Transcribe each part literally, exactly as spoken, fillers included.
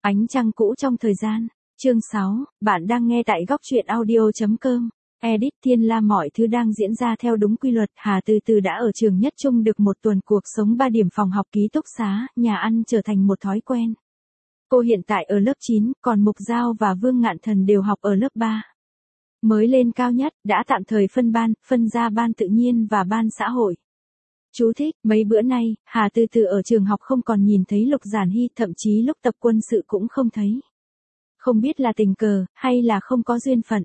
Ánh trăng cũ trong thời gian. Chương sáu, bạn đang nghe tại góc truyện audio.com. Edit Thiên La. Mọi thứ đang diễn ra theo đúng quy luật. Hà từ từ đã ở trường Nhất Trung được một tuần, cuộc sống ba điểm phòng học, ký túc xá, nhà ăn trở thành một thói quen. Cô hiện tại ở lớp chín, còn Mục Giao và Vương Ngạn Thần đều học ở lớp ba. Mới lên cao nhất, đã tạm thời phân ban, phân ra ban tự nhiên và ban xã hội. Chú thích, mấy bữa nay, Hà từ từ ở trường học không còn nhìn thấy Lục Giản Hy, thậm chí lúc tập quân sự cũng không thấy. Không biết là tình cờ, hay là không có duyên phận.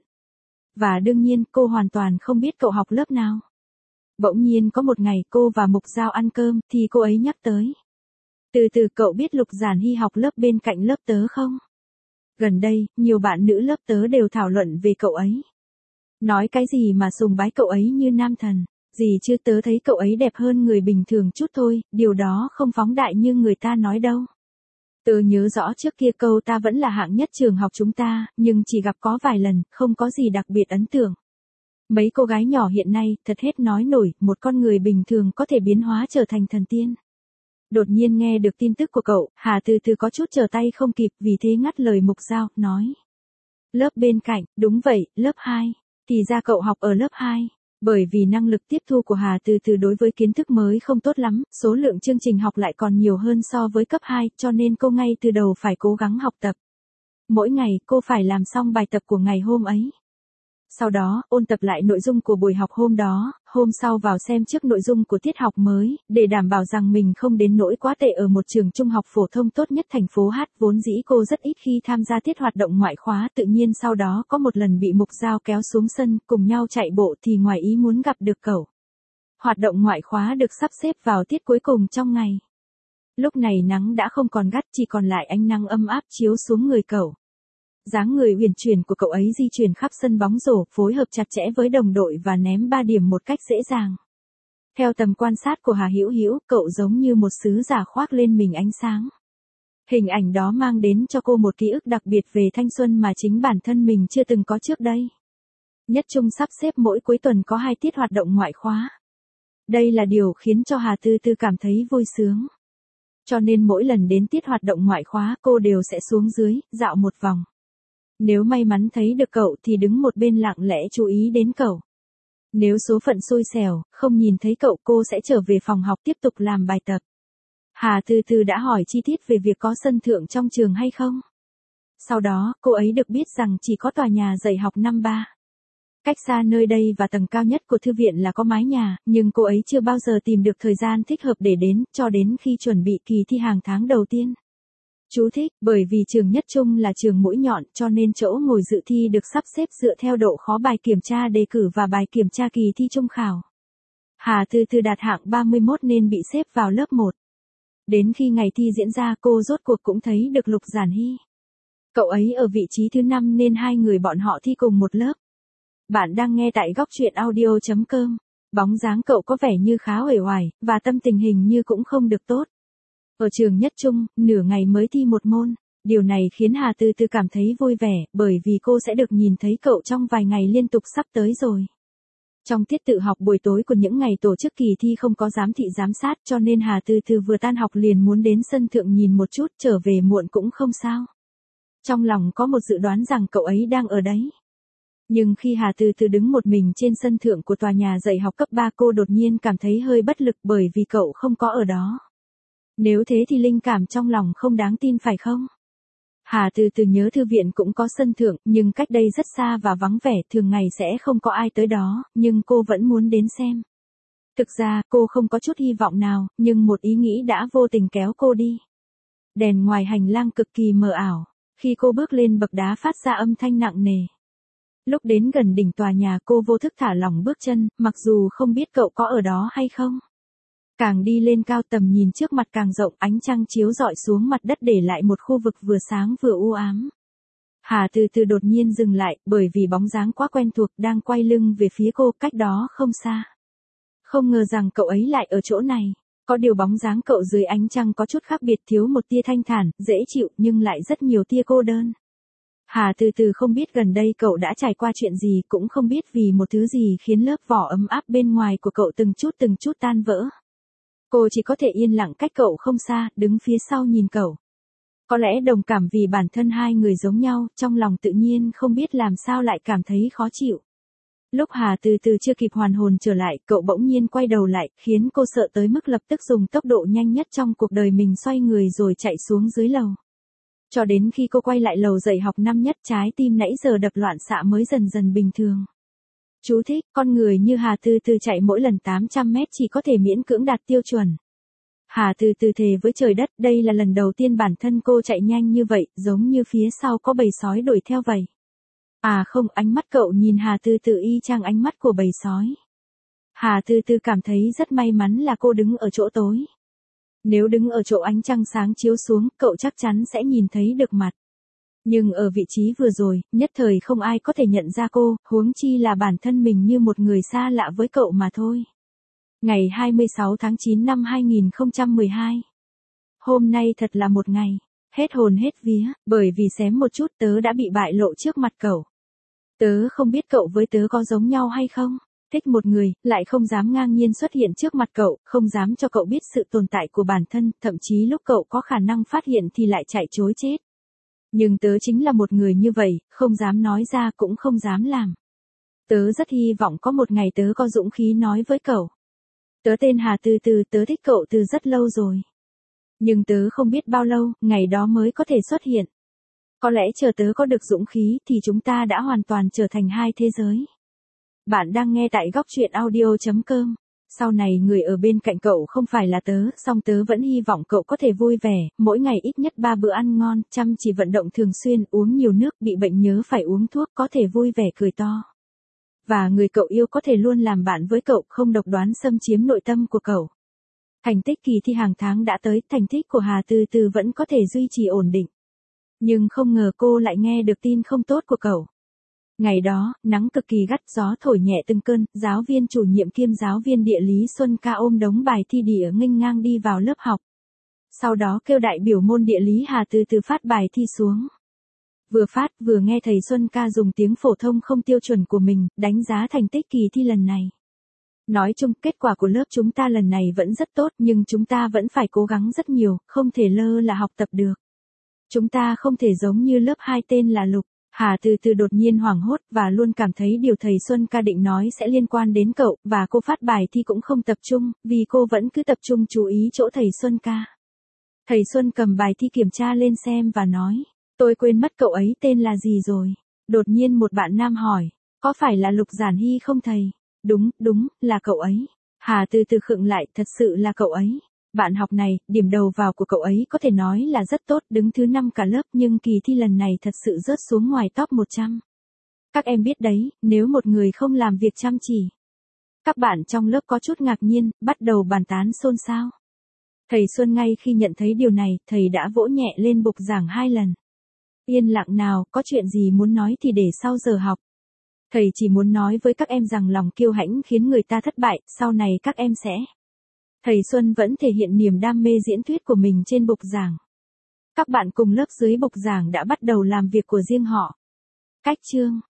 Và đương nhiên, cô hoàn toàn không biết cậu học lớp nào. Bỗng nhiên có một ngày cô và Mục Giao ăn cơm, thì cô ấy nhắc tới. Từ từ, cậu biết Lục Giản Hy học lớp bên cạnh lớp tớ không? Gần đây, nhiều bạn nữ lớp tớ đều thảo luận về cậu ấy. Nói cái gì mà sùng bái cậu ấy như nam thần. Gì chứ, tớ thấy cậu ấy đẹp hơn người bình thường chút thôi, điều đó không phóng đại như người ta nói đâu. Tớ nhớ rõ trước kia câu ta vẫn là hạng nhất trường học chúng ta, nhưng chỉ gặp có vài lần, không có gì đặc biệt ấn tượng. Mấy cô gái nhỏ hiện nay, thật hết nói nổi, một con người bình thường có thể biến hóa trở thành thần tiên. Đột nhiên nghe được tin tức của cậu, Hà từ từ có chút trở tay không kịp, vì thế ngắt lời Mục Giao, nói. Lớp bên cạnh, đúng vậy, lớp hai. Thì ra cậu học ở lớp hai. Bởi vì năng lực tiếp thu của Hà từ từ đối với kiến thức mới không tốt lắm, số lượng chương trình học lại còn nhiều hơn so với cấp hai, cho nên cô ngay từ đầu phải cố gắng học tập. Mỗi ngày, cô phải làm xong bài tập của ngày hôm ấy. Sau đó, ôn tập lại nội dung của buổi học hôm đó, hôm sau vào xem trước nội dung của tiết học mới, để đảm bảo rằng mình không đến nỗi quá tệ ở một trường trung học phổ thông tốt nhất thành phố Hát. Vốn dĩ cô rất ít khi tham gia tiết hoạt động ngoại khóa, tự nhiên sau đó có một lần bị Mục Giao kéo xuống sân, cùng nhau chạy bộ thì ngoài ý muốn gặp được cậu. Hoạt động ngoại khóa được sắp xếp vào tiết cuối cùng trong ngày. Lúc này nắng đã không còn gắt, chỉ còn lại ánh nắng ấm áp chiếu xuống người cậu. Dáng người uyển chuyển của cậu ấy di chuyển khắp sân bóng rổ, phối hợp chặt chẽ với đồng đội và ném ba điểm một cách dễ dàng. Theo tầm quan sát của Hà Hữu Hữu, cậu giống như một sứ giả khoác lên mình ánh sáng. Hình ảnh đó mang đến cho cô một ký ức đặc biệt về thanh xuân mà chính bản thân mình chưa từng có trước đây. Nhất Trung sắp xếp mỗi cuối tuần có hai tiết hoạt động ngoại khóa. Đây là điều khiến cho Hà từ từ cảm thấy vui sướng. Cho nên mỗi lần đến tiết hoạt động ngoại khóa, cô đều sẽ xuống dưới, dạo một vòng. Nếu may mắn thấy được cậu thì đứng một bên lặng lẽ chú ý đến cậu. Nếu số phận xui xẻo, không nhìn thấy cậu, cô sẽ trở về phòng học tiếp tục làm bài tập. Hà từ từ đã hỏi chi tiết về việc có sân thượng trong trường hay không. Sau đó, cô ấy được biết rằng chỉ có tòa nhà dạy học năm ba. Cách xa nơi đây và tầng cao nhất của thư viện là có mái nhà, nhưng cô ấy chưa bao giờ tìm được thời gian thích hợp để đến, cho đến khi chuẩn bị kỳ thi hàng tháng đầu tiên. Chú thích, bởi vì trường Nhất Trung là trường mũi nhọn, cho nên chỗ ngồi dự thi được sắp xếp dựa theo độ khó bài kiểm tra đề cử và bài kiểm tra kỳ thi trung khảo. Hà từ từ đạt hạng ba mươi mốt nên bị xếp vào lớp một. Đến khi ngày thi diễn ra, cô rốt cuộc cũng thấy được Lục Giản Hy. Cậu ấy ở vị trí thứ năm nên hai người bọn họ thi cùng một lớp. Bạn đang nghe tại góc truyện audio.com. Bóng dáng cậu có vẻ như khá uể oải, và tâm tình hình như cũng không được tốt. Ở trường Nhất Trung, nửa ngày mới thi một môn. Điều này khiến Hà từ từ cảm thấy vui vẻ, bởi vì cô sẽ được nhìn thấy cậu trong vài ngày liên tục sắp tới rồi. Trong tiết tự học buổi tối của những ngày tổ chức kỳ thi không có giám thị giám sát, cho nên Hà từ từ vừa tan học liền muốn đến sân thượng nhìn một chút, trở về muộn cũng không sao. Trong lòng có một dự đoán rằng cậu ấy đang ở đấy. Nhưng khi Hà từ từ đứng một mình trên sân thượng của tòa nhà dạy học cấp ba, cô đột nhiên cảm thấy hơi bất lực bởi vì cậu không có ở đó. Nếu thế thì linh cảm trong lòng không đáng tin phải không? Hà từ từ nhớ thư viện cũng có sân thượng, nhưng cách đây rất xa và vắng vẻ, thường ngày sẽ không có ai tới đó, nhưng cô vẫn muốn đến xem. Thực ra, cô không có chút hy vọng nào, nhưng một ý nghĩ đã vô tình kéo cô đi. Đèn ngoài hành lang cực kỳ mờ ảo, khi cô bước lên bậc đá phát ra âm thanh nặng nề. Lúc đến gần đỉnh tòa nhà, cô vô thức thả lỏng bước chân, mặc dù không biết cậu có ở đó hay không. Càng đi lên cao, tầm nhìn trước mặt càng rộng, ánh trăng chiếu rọi xuống mặt đất để lại một khu vực vừa sáng vừa u ám. Hà từ từ đột nhiên dừng lại, bởi vì bóng dáng quá quen thuộc đang quay lưng về phía cô, cách đó không xa. Không ngờ rằng cậu ấy lại ở chỗ này. Có điều bóng dáng cậu dưới ánh trăng có chút khác biệt, thiếu một tia thanh thản, dễ chịu, nhưng lại rất nhiều tia cô đơn. Hà từ từ không biết gần đây cậu đã trải qua chuyện gì, cũng không biết vì một thứ gì khiến lớp vỏ ấm áp bên ngoài của cậu từng chút từng chút tan vỡ. Cô chỉ có thể yên lặng cách cậu không xa, đứng phía sau nhìn cậu. Có lẽ đồng cảm vì bản thân hai người giống nhau, trong lòng tự nhiên không biết làm sao lại cảm thấy khó chịu. Lúc Hà từ từ chưa kịp hoàn hồn trở lại, cậu bỗng nhiên quay đầu lại, khiến cô sợ tới mức lập tức dùng tốc độ nhanh nhất trong cuộc đời mình xoay người rồi chạy xuống dưới lầu. Cho đến khi cô quay lại lầu dạy học năm nhất, trái tim nãy giờ đập loạn xạ mới dần dần bình thường. Chú thích, con người như Hà Từ Từ chạy mỗi lần tám trăm mét chỉ có thể miễn cưỡng đạt tiêu chuẩn. Hà Từ Từ thề với trời đất, đây là lần đầu tiên bản thân cô chạy nhanh như vậy, giống như phía sau có bầy sói đuổi theo vậy. À không, ánh mắt cậu nhìn Hà Từ Từ y chang ánh mắt của bầy sói. Hà Từ Từ cảm thấy rất may mắn là cô đứng ở chỗ tối. Nếu đứng ở chỗ ánh trăng sáng chiếu xuống, cậu chắc chắn sẽ nhìn thấy được mặt. Nhưng ở vị trí vừa rồi, nhất thời không ai có thể nhận ra cô, huống chi là bản thân mình như một người xa lạ với cậu mà thôi. Ngày hai mươi sáu tháng chín năm hai nghìn không trăm mười hai. Hôm nay thật là một ngày, hết hồn hết vía, bởi vì xém một chút tớ đã bị bại lộ trước mặt cậu. Tớ không biết cậu với tớ có giống nhau hay không, thích một người, lại không dám ngang nhiên xuất hiện trước mặt cậu, không dám cho cậu biết sự tồn tại của bản thân, thậm chí lúc cậu có khả năng phát hiện thì lại chạy trối chết. Nhưng tớ chính là một người như vậy, không dám nói ra cũng không dám làm. Tớ rất hy vọng có một ngày tớ có dũng khí nói với cậu. Tớ tên Hà Từ Từ, tớ thích cậu từ rất lâu rồi. Nhưng tớ không biết bao lâu, ngày đó mới có thể xuất hiện. Có lẽ chờ tớ có được dũng khí thì chúng ta đã hoàn toàn trở thành hai thế giới. Bạn đang nghe tại góc truyện audio chấm com. Sau này người ở bên cạnh cậu không phải là tớ, song tớ vẫn hy vọng cậu có thể vui vẻ, mỗi ngày ít nhất ba bữa ăn ngon, chăm chỉ vận động thường xuyên, uống nhiều nước, bị bệnh nhớ phải uống thuốc, có thể vui vẻ cười to. Và người cậu yêu có thể luôn làm bạn với cậu, không độc đoán xâm chiếm nội tâm của cậu. Thành tích kỳ thi hàng tháng đã tới, thành tích của Hà Từ Từ vẫn có thể duy trì ổn định. Nhưng không ngờ cô lại nghe được tin không tốt của cậu. Ngày đó, nắng cực kỳ gắt, gió thổi nhẹ từng cơn, giáo viên chủ nhiệm kiêm giáo viên địa lý Xuân Ca ôm đống bài thi đĩa nghênh ngang đi vào lớp học. Sau đó kêu đại biểu môn địa lý Hà Từ Từ phát bài thi xuống. Vừa phát, vừa nghe thầy Xuân Ca dùng tiếng phổ thông không tiêu chuẩn của mình, đánh giá thành tích kỳ thi lần này. Nói chung, kết quả của lớp chúng ta lần này vẫn rất tốt, nhưng chúng ta vẫn phải cố gắng rất nhiều, không thể lơ là học tập được. Chúng ta không thể giống như lớp hai tên là Lục. Hà Từ Từ đột nhiên hoảng hốt và luôn cảm thấy điều thầy Xuân Ca định nói sẽ liên quan đến cậu, và cô phát bài thi cũng không tập trung, vì cô vẫn cứ tập trung chú ý chỗ thầy Xuân Ca. Thầy Xuân cầm bài thi kiểm tra lên xem và nói, tôi quên mất cậu ấy tên là gì rồi. Đột nhiên một bạn nam hỏi, có phải là Lục Giản Hy không thầy? Đúng, đúng, là cậu ấy. Hà Từ Từ khựng lại, thật sự là cậu ấy. Bạn học này, điểm đầu vào của cậu ấy có thể nói là rất tốt, đứng thứ năm cả lớp, nhưng kỳ thi lần này thật sự rớt xuống ngoài top một trăm. Các em biết đấy, nếu một người không làm việc chăm chỉ. Các bạn trong lớp có chút ngạc nhiên, bắt đầu bàn tán xôn xao. Thầy Xuân ngay khi nhận thấy điều này, thầy đã vỗ nhẹ lên bục giảng hai lần. Yên lặng nào, có chuyện gì muốn nói thì để sau giờ học. Thầy chỉ muốn nói với các em rằng lòng kiêu hãnh khiến người ta thất bại, sau này các em sẽ... Thầy Xuân vẫn thể hiện niềm đam mê diễn thuyết của mình trên bục giảng. Các bạn cùng lớp dưới bục giảng đã bắt đầu làm việc của riêng họ. Cách chương